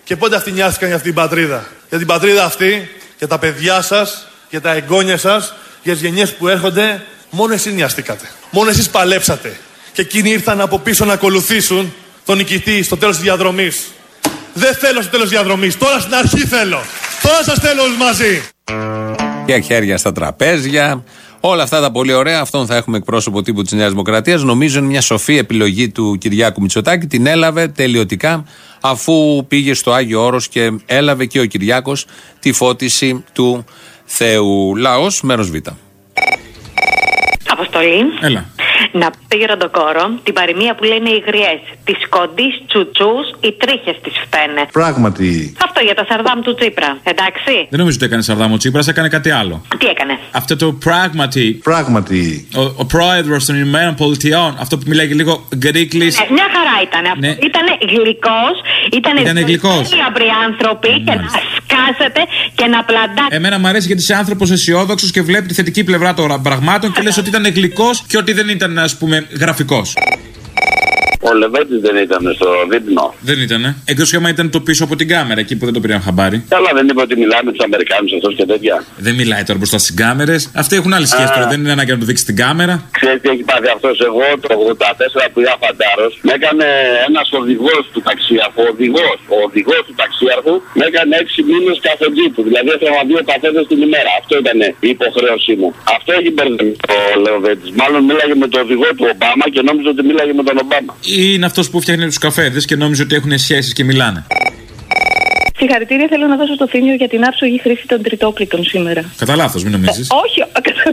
Και πότε αυτοί νοιάστηκαν για αυτή την πατρίδα? Για την πατρίδα αυτή, για τα παιδιά σας, για τα εγγόνια σας, για τις γενιές που έρχονται, μόνο εσείς νοιαστήκατε. Μόνο εσείς παλέψατε. Και εκείνοι ήρθαν από πίσω να ακολουθήσουν τον νικητή στο τέλος της διαδρομής. Δεν θέλω στο τέλος της διαδρομής. Τώρα στην αρχή θέλω. Τώρα σας θέλω όλους μαζί. Και χέρια στα τραπέζια. Όλα αυτά τα πολύ ωραία. Αυτόν θα έχουμε εκπρόσωπο τύπου της Νέας Δημοκρατίας. Νομίζω είναι μια σοφή επιλογή του Κυριάκου Μητσοτάκη. Την έλαβε τελειωτικά, αφού πήγε στο Άγιο Όρος και έλαβε και ο Κυριάκος τη φώτιση του Θεού. Λαός, μέρος Β. Αποστολή. Έλα. Να πει ραντοκόρο την παροιμία που λένε οι γριές. Τις κοντής τσουτσούς, οι τρίχες τις φταίνε. Πράγματι. Αυτό για τα σαρδάμ του Τσίπρα, εντάξει. Δεν νομίζω ότι έκανε σαρδάμ ο Τσίπρας, έκανε κάτι άλλο. Τι έκανε? Αυτό το πράγματι. Πράγματι. Ο, ο πρόεδρος των Ηνωμένων Πολιτειών, αυτό που μιλάει λίγο γκρίκλης. Ε, μια χαρά ήταν. Ναι. Ήταν γλυκός, ήταν γλυκός. Άπροι άνθρωποι Mm, και να σκάσετε και να πλαντάξετε. Εμένα μου αρέσει γιατί είσαι άνθρωπος αισιόδοξος και βλέπει τη θετική πλευρά των πραγμάτων και λες ότι ήταν γλυκός και ότι δεν ήταν, ας πούμε, γραφικός. Ο Λεβέντης δεν ήταν στο δείπνο. Δεν ήτανε. Εκτός και άμα ήταν το πίσω από την κάμερα, εκεί που δεν το πήραν χαμπάρι. Καλά, δεν είπε ότι μιλάει με τους Αμερικάνους αυτός και τέτοια. Δεν μιλάει τώρα μπροστά στις κάμερες. Αυτοί έχουν άλλη σχέση τώρα. Δεν είναι ανάγκη να το δείξει την κάμερα. Ξέρετε τι έχει πάθει αυτός? Εγώ το ογδόντα τέσσερα που είχα φαντάρος, με έκανε ένας οδηγός του ταξίαρχου. Ο οδηγός, ο οδηγός του ταξίαρχου με έκανε έξι μήνες καθοδί του. Δηλαδή έφερα δύο καφέδες την ημέρα. Αυτό ήταν η υποχρέωσή μου. Αυτό έχει μπερδευτεί ο Λεβέντης. Μάλλον μίλαγε με τον οδηγό του Ομπάμα και νόμιζε ότι μίλαγε με τον Ομπάμα. Είναι αυτός που φτιάχνει τους καφέδες και νόμιζε ότι έχουν σχέσεις και μιλάνε. Συγχαρητήρια θέλω να δώσω στο Θήμιο για την άψογη χρήση των τριτόκλητων σήμερα. Κατά λάθος, μην νομίζεις. Ε, όχι,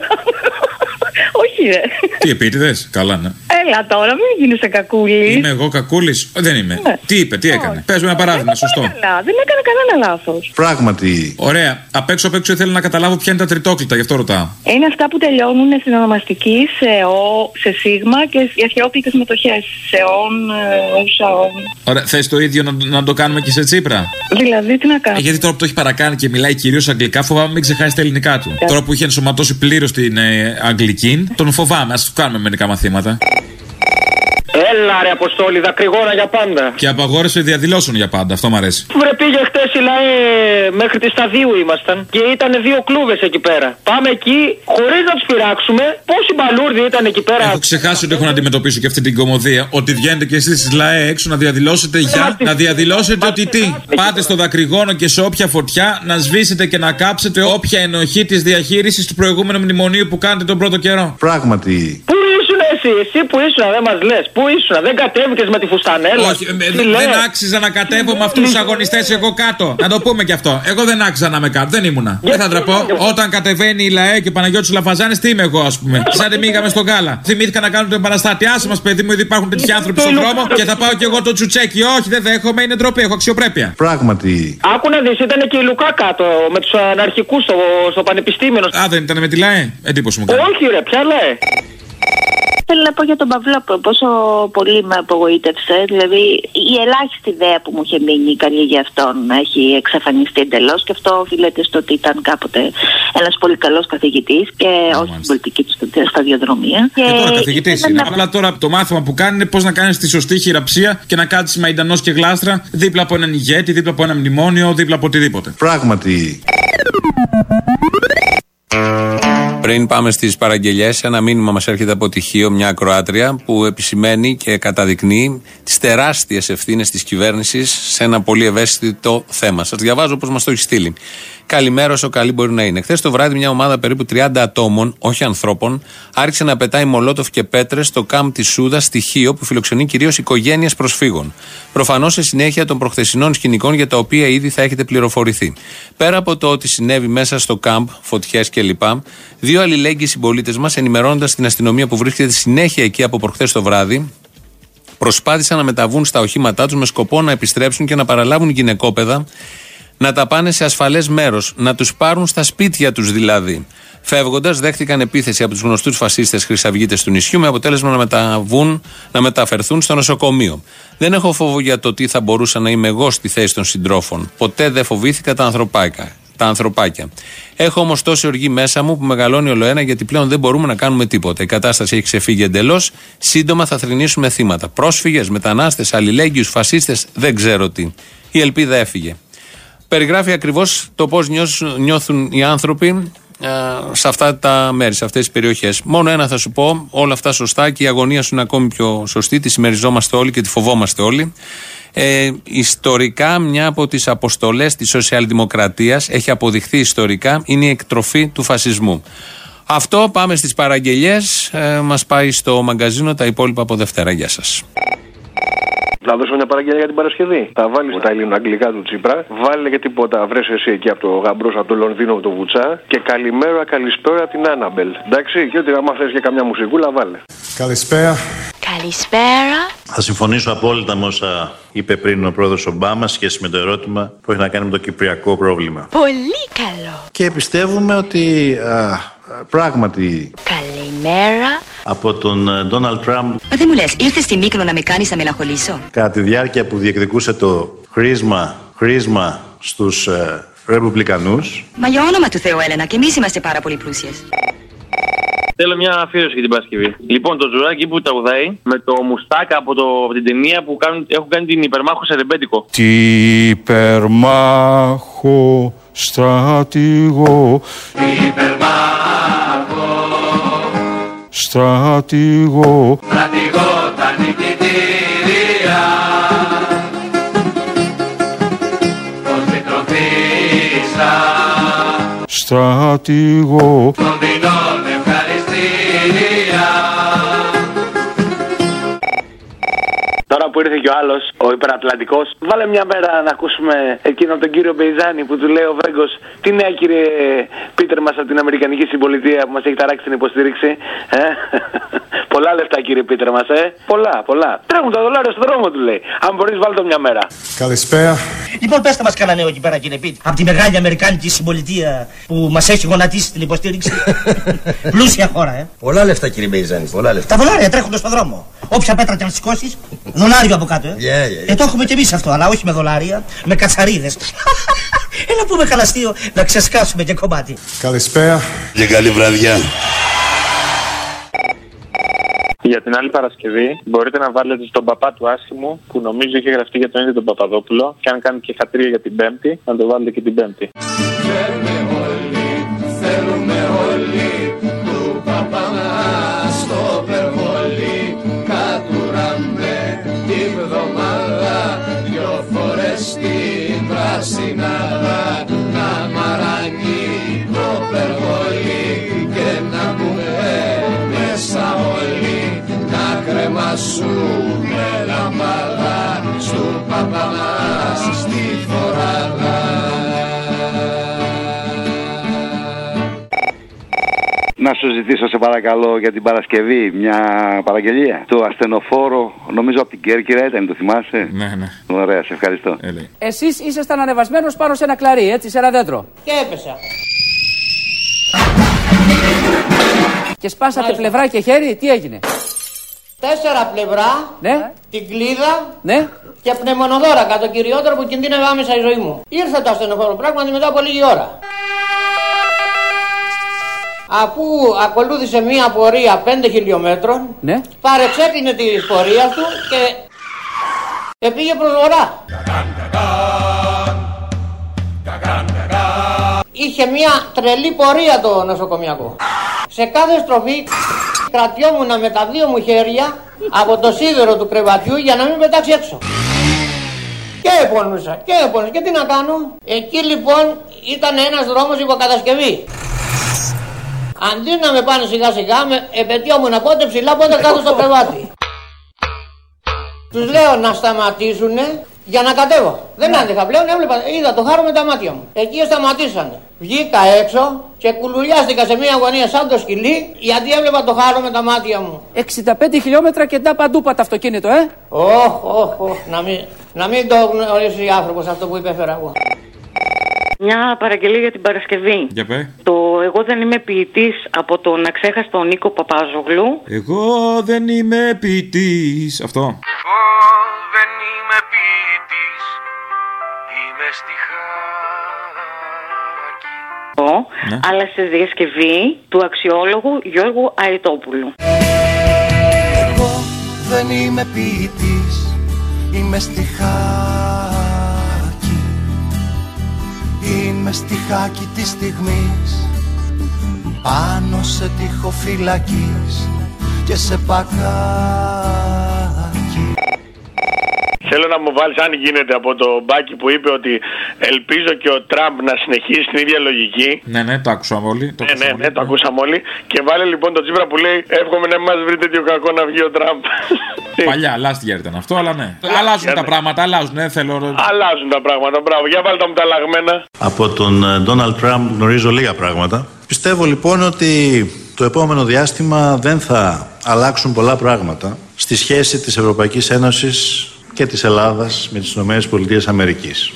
όχι ρε. Τι επίτηδες, καλά ναι. Έλα τώρα, μην γίνεσαι κακούλης. Είμαι εγώ κακούλης, δεν είμαι. Ναι. Τι είπε, τι έκανε. Πες μου ένα παράδειγμα, σωστό. Καλά, δεν έκανε κανένα λάθος. Πράγματι. Ωραία. Απ' έξω απ' έξω ήθελα να καταλάβω ποια είναι τα τριτόκλητα, γι' αυτό ρωτάω. Είναι αυτά που τελειώνουν στην ονομαστική σε ο, σε σίγμα και οι αρχαιόκλητες μετοχές. Σε ον, ούσα, ον. Ωραία, θες το ίδιο να, να το κάνουμε και σε Τσίπρα? Δηλαδή τι να κάνουμε. Ε, γιατί τώρα που το έχει παρακάνει και μιλάει κυρίως αγγλικά, φοβάμαι μην ξεχάσει τα ελληνικά του. Yeah. Τώρα που είχε ενσωματώσει πλήρως την ε, αγγλική, τον φοβάμαι. Ας του κάνουμε μερικά μαθήματα. Έλα ρε Αποστόλη, δακρυγόνα για πάντα. Και απαγόρευση διαδηλώσεων για πάντα, αυτό μου αρέσει. Βρε πήγε χτες η ΛΑΕ μέχρι τη σταδίου ήμασταν και ήταν δύο κλούβες εκεί πέρα. Πάμε εκεί χωρίς να τους πειράξουμε. Πόσοι μπαλούρδοι ήταν εκεί πέρα. Έχω ξεχάσει ότι έχω να αντιμετωπίσω και αυτή την κομμωδία. Ότι βγαίνετε και εσείς στις ΛΑΕ έξω να διαδηλώσετε για. Να διαδηλώσετε ότι τι. Πάτε στο δακρυγόνο και σε όποια φωτιά να σβήσετε και να κάψετε όποια ενοχή της διαχείρισης του προηγούμενου μνημονίου που κάνετε τον πρώτο καιρό. Πράγματι. Εσύ, εσύ που ήσουν, δεν μας λες. Πού ήσουν, δεν κατέβηκες με τη φουστανέλα. Όχι, ε, δεν, δεν άξιζα να κατέβω με αυτούς τους αγωνιστές εγώ κάτω. Να το πούμε κι αυτό. Εγώ δεν άξιζα να είμαι κάτω, δεν ήμουνα. Δεν θα τραπώ. Όταν κατεβαίνει η ΛΑΕ και ο Παναγιώτης Λαφαζάνης, τι είμαι εγώ, ας πούμε. Σαν τη μήγαμε στον Γάλα. Θυμήθηκα να κάνουν το επαναστάτη. Άσε μας, παιδί μου, ήδη υπάρχουν τέτοιοι άνθρωποι στον δρόμο και θα πάω κι εγώ το τσουτσέκι. Όχι, δεν δέχομαι, είναι ντροπή, έχω αξιοπρέπεια. Πράγματι. Άκου να δεις, ήταν και η Λουκά κάτω με τους αναρχικούς στο, στο πανεπιστήμιο. Α, δεν ήταν με τη ΛΑΕ. Εντύπωση μου κάνει. Όχι, ρε, ποια ΛΑΕ. Θέλω να πω για τον Παυλόπουλο πόσο πολύ με απογοήτευσε. Δηλαδή η ελάχιστη ιδέα που μου είχε μείνει καλή για αυτόν έχει εξαφανιστεί εντελώς και αυτό οφείλεται στο ότι ήταν κάποτε ένας πολύ καλός καθηγητής και oh, όχι στην πολιτική του σταδιοδρομία. Και, και τώρα καθηγητής είναι. Να... Απλά τώρα το μάθημα που κάνει είναι πώς να κάνεις τη σωστή χειραψία και να κάτσεις μαϊντανός και γλάστρα δίπλα από έναν ηγέτη, δίπλα από ένα μνημόνιο, δίπλα από οτιδήποτε. Πράγματι. Πριν πάμε στις παραγγελιές, ένα μήνυμα μας έρχεται από τυχείο, μια ακροάτρια που επισημαίνει και καταδεικνύει τις τεράστιες ευθύνες της κυβέρνησης σε ένα πολύ ευαίσθητο θέμα. Σας διαβάζω όπως μας το έχει στείλει. Καλημέρα, όσο καλή μπορεί να είναι. Χθες το βράδυ, μια ομάδα περίπου τριάντα ατόμων, όχι ανθρώπων, άρχισε να πετάει μολότοφ και πέτρες στο κάμπ της Σούδα, στοιχείο που φιλοξενεί κυρίως οικογένειες προσφύγων. Προφανώς σε συνέχεια των προχθεσινών σκηνικών για τα οποία ήδη θα έχετε πληροφορηθεί. Πέρα από το ότι συνέβη μέσα στο κάμπ, φωτιές κλπ., δύο αλληλέγγυοι συμπολίτες μας, ενημερώνοντας την αστυνομία που βρίσκεται συνέχεια εκεί από προχθές το βράδυ, προσπάθησαν να μεταβούν στα οχήματά τους με σκοπό να επιστρέψουν και να παραλάβουν γυναικόπαιδα, να τα πάνε σε ασφαλές μέρος, να τους πάρουν στα σπίτια τους δηλαδή. Φεύγοντας, δέχτηκαν επίθεση από τους γνωστούς φασίστες χρυσαυγίτες του νησιού με αποτέλεσμα να μεταβούν, να μεταφερθούν στο νοσοκομείο. Δεν έχω φόβο για το τι θα μπορούσα να είμαι εγώ στη θέση των συντρόφων. Ποτέ δεν φοβήθηκα τα ανθρωπάκια. Τα ανθρωπάκια. Έχω όμως τόση οργή μέσα μου που μεγαλώνει ολοένα γιατί πλέον δεν μπορούμε να κάνουμε τίποτα. Η κατάσταση έχει ξεφύγει εντελώς. Σύντομα θα θρηνήσουμε θύματα. Πρόσφυγες, μετανάστες, αλληλέγγυους, φασίστες, δεν ξέρω τι. η ελπίδα έφυγε. Περιγράφει ακριβώς το πώς νιώθουν οι άνθρωποι σε αυτά τα μέρη, σε αυτές τις περιοχές. Μόνο ένα θα σου πω, όλα αυτά σωστά και η αγωνία σου είναι ακόμη πιο σωστή, τη συμμεριζόμαστε όλοι και τη φοβόμαστε όλοι. Ε, ιστορικά μια από τις αποστολές της σοσιαλδημοκρατίας, έχει αποδειχθεί ιστορικά, είναι η εκτροφή του φασισμού. Αυτό, πάμε στις παραγγελίες, ε, μας πάει στο μαγκαζίνο, τα υπόλοιπα από Δευτέρα. Γεια σας. Να δώσω μια παραγγελία για την Παρασκευή. Θα βάλει τα ελληνοαγγλικά του Τσίπρα. Βάλε και τίποτα. Βρες εσύ εκεί από το γαμπρό, από το Λονδίνο, από το Βουτσά. Και καλημέρα, καλησπέρα την Άναμπελ. Εντάξει, και ότι άμα θες και καμιά μουσικούλα, βάλε. Καλησπέρα. Καλησπέρα. Θα συμφωνήσω απόλυτα με όσα είπε πριν ο πρόεδρος Ομπάμα σχέση με το ερώτημα που έχει να κάνει με το κυπριακό πρόβλημα. Πολύ καλό. Και πιστεύουμε ότι α, πράγματι. Καλημέρα. Από τον Ντόναλντ Τραμπ. Μα δεν μου λες, ήρθε στη Μύκονο να με κάνεις να μελαγχολήσω. Κατά τη διάρκεια που διεκδικούσε το χρήσμα, χρήσμα στους ε, Ρεπουμπλικανούς. Μα για όνομα του Θεού, Έλενα, και εμείς είμαστε πάρα πολύ πλούσιες. Θέλω μια αφιέρωση για την Παρασκευή. Λοιπόν, το Τζουράκι που τραγουδάει με το Μουστάκα από, το, από την ταινία που κάνουν, έχουν κάνει την υπερμάχο σε ρεμπέτικο. Τι υπερμάχο στρατηγό. Υπερμάχο στρατηγό. Στρατηγό τα νικητήρια. Τον Μητροπίστα στρατηγό. Τον δίνον ευχαριστήρια. Τώρα που ήρθε και ο άλλος, ο υπερατλαντικός, βάλε μια μέρα να ακούσουμε εκείνον τον κύριο Μπεϊζάνη που του λέει ο Βέγκος, τι νέα κύριε Πίτερ μας από την Αμερικανική Συμπολιτεία που μας έχει ταράξει την υποστήριξη. Ε? Πολλά λεφτά κύριε Πίτερ μας, ε. Πολλά, πολλά. Τρέχουν τα δολάρια στον δρόμο του λέει. Αν μπορείς βάλτε το μια μέρα. Καλησπέρα. Λοιπόν πέστε μας κανένα νέο εκεί πέρα κύριε Πίτερ. Από τη μεγάλη Αμερικάνικη Συμπολιτεία που μας έχει γονατίσει την υποστήριξη. Πλούσια χώρα, ε. Πολλά λεφτά κύριε Μπεϊζάνη, πολλά λεφτά. Τα δολάρια τρέχονται στον δρόμο. Όποια πέτρα και αν σηκώσεις, δολάριο από κάτω, ε. Yeah, yeah, yeah. Ε, το έχουμε κι εμείς αυτό, αλλά όχι με δολάρια, με κατσαρίδες. Έλα πούμε κανένα αστείο να ξεσκάσουμε και κομμάτι. Καλησπέρα. Και καλή βραδιά. Για την άλλη Παρασκευή μπορείτε να βάλετε στον παπά του άσχημου που νομίζω είχε γραφτεί για τον ίδιο τον Παπαδόπουλο και αν κάνει και χατρία για την Πέμπτη, να το βάλετε και την Πέμπτη. Θέλουμε όλοι, θέλουμε όλοι του παπά μας το περβόλι. Κατουράμε τη βδομάδα δυο φορές στην πράσινάδα. Να μαράγει το περβόλι και να μπούμε μέσα όλοι. Να κρεμάσουμε λαμπάδα στου παπά μας στη φοράδα. Να σου ζητήσω σε παρακαλώ για την Παρασκευή μια παραγγελία. Το ασθενοφόρο, νομίζω από την Κέρκυρα ήταν, το θυμάσαι? Ναι, ναι. Ωραία, σε ευχαριστώ. Εσείς ήσασταν ανεβασμένος πάνω σε ένα κλαρί, έτσι, σε ένα δέντρο. Και έπεσα. Και σπάσατε πλευρά και χέρι, τι έγινε? Τέσσερα πλευρά, ναι. Την κλίδα, ναι. Και πνευμονοδόρακα, το κυριότερο που κινδύνευε άμεσα η ζωή μου. Ήρθε το ασθενοφόρο πράγματι μετά από λίγη ώρα. Αφού ακολούθησε μία πορεία πέντε χιλιόμετρων, ναι. Παρεξέκλεινε τη πορεία του και πήγε προς βορρά. Είχε μία τρελή πορεία το νοσοκομιακό. Σε κάθε στροφή κρατιόμουν με τα δύο μου χέρια από το σίδερο του κρεβατιού για να μην πετάξει έξω. Και επώνυσα και επώνυσα και τι να κάνω. Εκεί λοιπόν ήταν ένας δρόμος υποκατασκευή. Αντί να με πάνε σιγά σιγά με επαιτειόμουν πότε ψηλά πότε κάτω στο κρεβάτι. Τους λέω να σταματήσουνε για να κατέβω. Δεν άντεχα πλέον, έβλεπα, είδα το χάρο με τα μάτια μου. Εκεί σταματήσανε. Βγήκα έξω και κουλουριάστηκα σε μια γωνία σαν το σκυλί γιατί έβλεπα το χάρο με τα μάτια μου. εξήντα πέντε χιλιόμετρα και τα παντού το αυτοκίνητο, ε! Ωχ, ωχ, ωχ, να μην, να μην το γνωρίσει άνθρωπος αυτό που υπέφερα εγώ. Μια παραγγελία για την Παρασκευή. Για πέ. Το «Εγώ δεν είμαι ποιητής» από τον αξέχαστο Νίκο Παπαζογλού. Εγώ δεν είμαι ποιητής. Αυτό. Εγώ δεν είμαι ποιητής, είμαι στιχάκι. Ναι. Αλλά σε διασκευή του αξιόλογου Γιώργου Αετόπουλου. Εγώ δεν είμαι ποιητής, είμαι στιχάκι. Είμαι στη χάκη της στιγμής, πάνω σε τείχο φυλακής και σε πακάκι. Θέλω να μου βάλεις, αν γίνεται, από το μπάκι που είπε ότι ελπίζω και ο Τραμπ να συνεχίσει την ίδια λογική. Ναι, ναι, το ακούσαμε όλοι. Το ναι, ναι, ναι, το ακούσαμε όλοι. Και βάλε λοιπόν το Τσίπρα που λέει: εύχομαι να μην μας βρει τέτοιο κακό να βγει ο Τραμπ. Παλιά, λάστιγερ ήταν αυτό, αλλά ναι. Αλλάζουν τα πράγματα, αλλάζουν, ναι, θέλω. Αλλάζουν τα πράγματα, μπράβο. Για βάλτε μου τα αλλαγμένα. Από τον Ντόναλντ Τραμπ γνωρίζω λίγα πράγματα. Πιστεύω λοιπόν ότι το επόμενο διάστημα δεν θα αλλάξουν πολλά πράγματα στη σχέση της Ευρωπαϊκής Ένωσης και της Ελλάδας με τις Ηνωμένες Πολιτείες Αμερικής.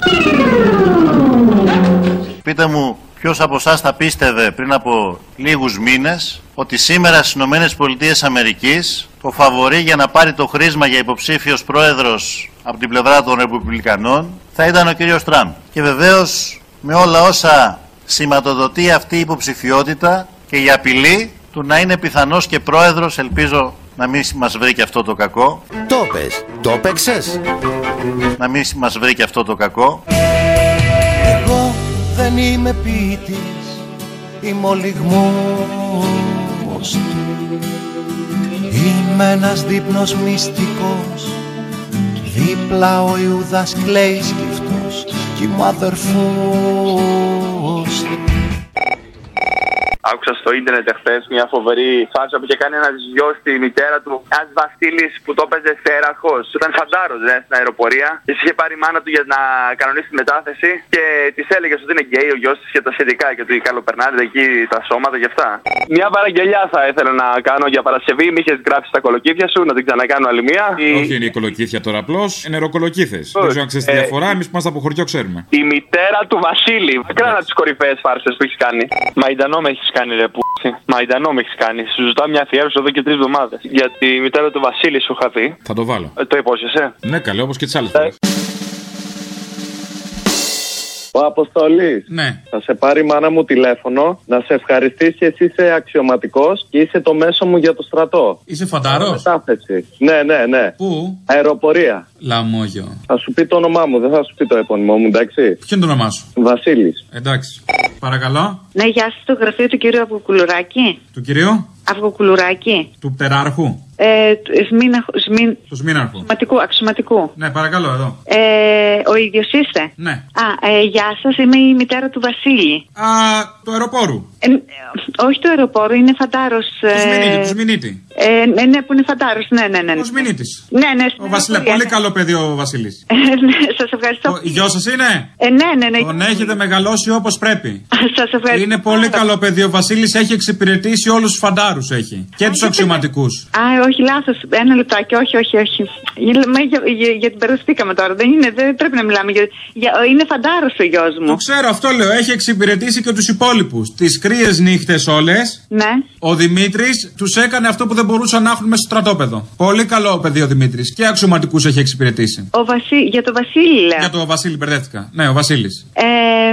Πείτε μου, ποιος από εσάς θα πίστευε πριν από λίγους μήνες ότι σήμερα στις Ηνωμένες Πολιτείες Αμερικής το φαβορί για να πάρει το χρήσμα για υποψήφιος πρόεδρος από την πλευρά των Ρεπουμπλικανών θα ήταν ο κύριος Τραμπ. Και βεβαίως με όλα όσα σηματοδοτεί αυτή η υποψηφιότητα και η απειλή του να είναι πιθανός και πρόεδρος, ελπίζω να μην μας βρει και αυτό το κακό. Το πες, το παίξες. Να μην μας βρει και αυτό το κακό. Εγώ δεν είμαι ποιητής, είμαι ο λιγμός του. Είμαι ένας δείπνος μυστικός, δίπλα ο Ιούδας κλαίει σκυφτός κι είμαι ο αδερφός του. Άκουσα στο ίντερνετ εχθές μια φοβερή φάρσα που είχε κάνει ένας γιος στη μητέρα του, ένας Βασίλης που το έπαιζε θέραχος. Ήταν φαντάρος, δε, στην αεροπορία. Και είχε πάρει η μάνα του για να κανονίσει τη μετάθεση και της έλεγε ότι είναι γκέι ο γιος της και τα σχετικά και ότι καλοπερνάνε εκεί τα σώματα και αυτά. Μια παραγγελιά θα ήθελα να κάνω για Παρασκευή. Μη είχες γράψει τα κολοκύθια σου, να την ξανακάνω άλλη μία. Όχι, είναι η κολοκύθια τώρα απλώς. Ενεροκολοκύθες. Δεν ξέρω αν ξέρεις τη διαφορά, εμείς που είμαστε από χωριό ξέρουμε. Η μητέρα του Βασίλη. Κράνα τις κορυφαίες φάρσες που έχεις κάνει. Μαϊντανό με έχεις κάνει, ρε πούτσι. Μαϊντανό με έχεις κάνει. Σου ζητάω μια αφιέρωση εδώ και τρεις εβδομάδες. Για τη μητέρα του Βασίλη σου είχα πει. Θα το βάλω. Ε, το υπόσχεσαι. Ναι, καλό, όπως και τις άλλες φορές. Ο Αποστολής. Ναι. Θα σε πάρει η μάνα μου τηλέφωνο να σε ευχαριστήσει. Εσύ είσαι αξιωματικός και είσαι το μέσο μου για το στρατό. Είσαι φαντάρος. Μετάθεση. Ναι, ναι, ναι. Πού? Αεροπορία. Λαμόγιο. Θα σου πει το όνομά μου, δεν θα σου πει το επώνυμό μου, εντάξει. Ποιο είναι το όνομά σου? Βασίλης. Εντάξει. Παρακαλώ. Ναι, γεια σας, στο γραφείο του κυρίου Αυγοκουλουράκη. Του κυρίου? Αυγοκουλουράκη. Του πτεράρχου. Ε, σμίνα, σμίν... Του Σμίναρχου. Αξιωματικού, αξιωματικού. Ναι, παρακαλώ, εδώ. Ε, ο ίδιος είστε? Ναι. Α, ε, γεια σας, είμαι η μητέρα του Βασίλη. Α, του αεροπόρου. Ε, όχι του αεροπόρου, είναι φαντάρος. Του ε... Σμινίτη, του Σμινίτη. Ε, ναι, ναι, που είναι φαντάρος, ναι, ναι, ναι. Ο Σμινίτης. Ναι, ναι. Ο Βασίλη, πολύ καλό παιδί ο Βασίλης. Ε, ναι, σας ευχαριστώ. Ο γιος σας είναι? Ε, ναι, ναι, ναι. Τον έχετε μεγαλώσει όπως πρέπει. Σας ευχαριστώ. Είναι πολύ καλό παιδί ο Βασίλης, έχει εξυπηρετήσει όλους τους φαντάρους έχει. Και τους αξιωματικούς. Α, όχι, λάθος. Ένα λεπτάκι, όχι, όχι, όχι. Για, για, για, για την μπερδευτήκαμε τώρα. Δεν, είναι, δεν πρέπει να μιλάμε. Για, για, είναι φαντάρος ο γιος μου. Το ξέρω, αυτό λέω. Έχει εξυπηρετήσει και τους υπόλοιπους. Τις κρύες νύχτες όλες. Ναι. Ο Δημήτρης τους έκανε αυτό που δεν μπορούσαν να έχουν μέσα στο στρατόπεδο. Πολύ καλό παιδί ο Δημήτρης. Και αξιωματικούς έχει εξυπηρετήσει. Ο Βασί... Για το Βασίλη, λέω. Για το Βασίλη, μπερδεύτηκα. Ναι, ο Βασίλης. Ε,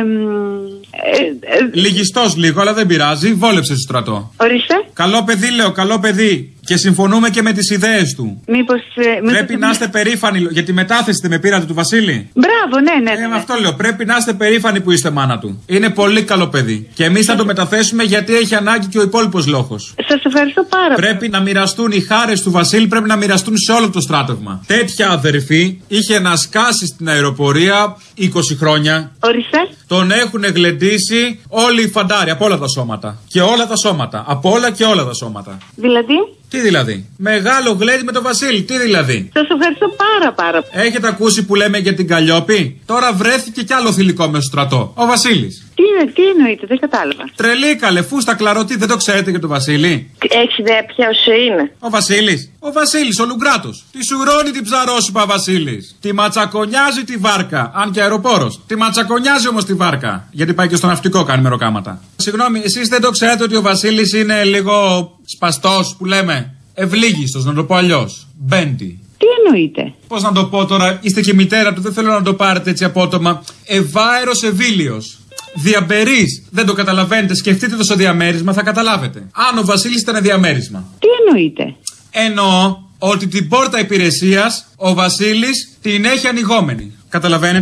ε, ε, Λυγιστός λίγο, αλλά δεν πειράζει. Βόλεψε στο στρατό. Ορίστε. Καλό παιδί, λέω, καλό παιδί. Και συμφωνούμε και με τις ιδέες του. Μήπως. Ε, μήπως... Πρέπει να είστε περήφανοι. Για τη μετάθεση δεν με πήρατε του Βασίλη. Μπράβο, ναι, ναι. ναι. Ε, με αυτό λέω. Πρέπει να είστε περήφανοι που είστε μάνα του. Είναι πολύ καλό παιδί. Και εμείς θα το μεταθέσουμε γιατί έχει ανάγκη και ο υπόλοιπος λόγος. Σας ευχαριστώ πάρα πολύ. Πρέπει να μοιραστούν οι χάρες του Βασίλη, πρέπει να μοιραστούν σε όλο το στράτευμα. Τέτοια αδερφή είχε να σκάσει στην αεροπορία είκοσι χρόνια. Ορίστε. Τον έχουν γλεντήσει όλοι οι φαντάροι από όλα τα σώματα. Και όλα τα σώματα. Από όλα και όλα τα σώματα. Δηλαδή. Τι δηλαδή? Μεγάλο γλέντι με τον Βασίλη. Τι δηλαδή? Σας ευχαριστώ πάρα πάρα. Έχετε ακούσει που λέμε για την Καλλιόπη? Τώρα βρέθηκε κι άλλο θηλυκό μέσα στο στρατό. Ο Βασίλης. Τι, τι εννοείται, δεν κατάλαβα. Τρελή καλέ, φούστα κλαρωτή, δεν το ξέρετε για τον Βασίλη? Έχεις ιδέα ποιος είναι? Ο Βασίλης. Ο Βασίλης, ο Λουγκράτος. Τη σουρώνει την ψαρόσουπα Βασίλης. Τη ματσακονιάζει τη βάρκα. Αν και αεροπόρος. Τη ματσακονιάζει όμως τη βάρκα. Γιατί πάει και στο ναυτικό, κάνει μεροκάματα. Συγγνώμη, εσείς δεν το ξέρετε ότι ο Βασίλης είναι λίγο σπαστός που λέμε? Ευλίγιστος, να το πω αλλιώς. Μπέντι. Τι εννοείται? Πώς να το πω τώρα, είστε και μητέρα του, δεν θέλω να το πάρετε έτσι απότομα. Ευάερος ευήλιος. Διαμπερής. Δεν το καταλαβαίνετε, σκεφτείτε το στο διαμέρισμα, θα καταλάβετε. Αν ο Βασίλης ήταν διαμέρισμα. Τι εννοείται? Εννοώ ότι την πόρτα υπηρεσίας ο Βασίλης την έχει ανοιγόμενη. Καταλαβαίνετε?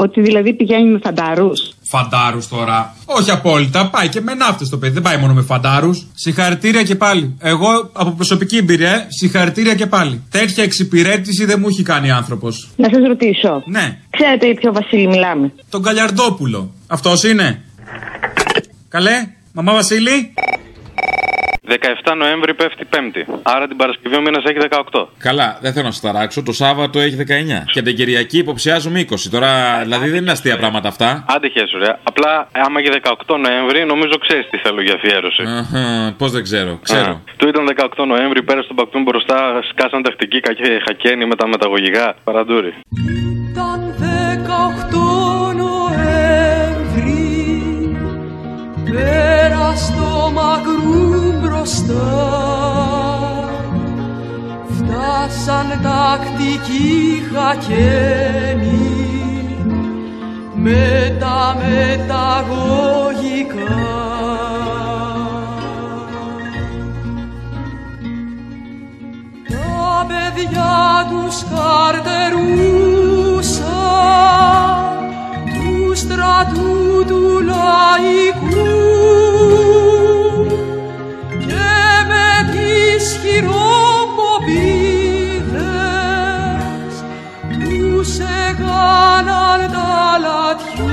Ότι δηλαδή πηγαίνει με φαντάρους. Φαντάρους τώρα. Όχι απόλυτα. Πάει και με ναύτες το παιδί. Δεν πάει μόνο με φαντάρους. Συγχαρητήρια και πάλι. Εγώ από προσωπική εμπειρία, ε, συγχαρητήρια και πάλι. Τέτοια εξυπηρέτηση δεν μου έχει κάνει άνθρωπος. Να σας ρωτήσω. Ναι. Ξέρετε για ποιο Βασίλη μιλάμε? Τον Καλιαρντόπουλο. Αυτός είναι. Καλέ, μαμά Βασίλη. δεκαεφτά Νοέμβρη πέφτει Πέμπτη. Άρα την Παρασκευή ο μήνας έχει δεκαοκτώ. Καλά, δεν θέλω να σα ταράξω. Το Σάββατο έχει δεκαεννιά. Και την Κυριακή υποψιάζουμε είκοσι. Τώρα, δηλαδή δεν είναι αστεία πράγματα αυτά. Άντε χέσου, ρε. Απλά, άμα έχει δεκαοκτώ Νοέμβρη, νομίζω ξέρει τι θέλω για αφιέρωση. Αχα, πώς δεν ξέρω. Ξέρω. Του ήταν δεκαοκτώ Νοέμβρη, πέρα στον Πακτούν μπροστά, σκάσαν τακτική χακένη με τα μεταγωγικά. Παραντούρι. Ήταν δεκαοκτώ Νοέμβρη, πέρα στο μακρού μπροστά, φτάσαν τακτικοί χακένοι με τα μεταγωγικά. Τα παιδιά τους καρτερούσαν του στρατού του λαϊκού και με τις χειροπομπίδες τους έκαναν τα λατιού.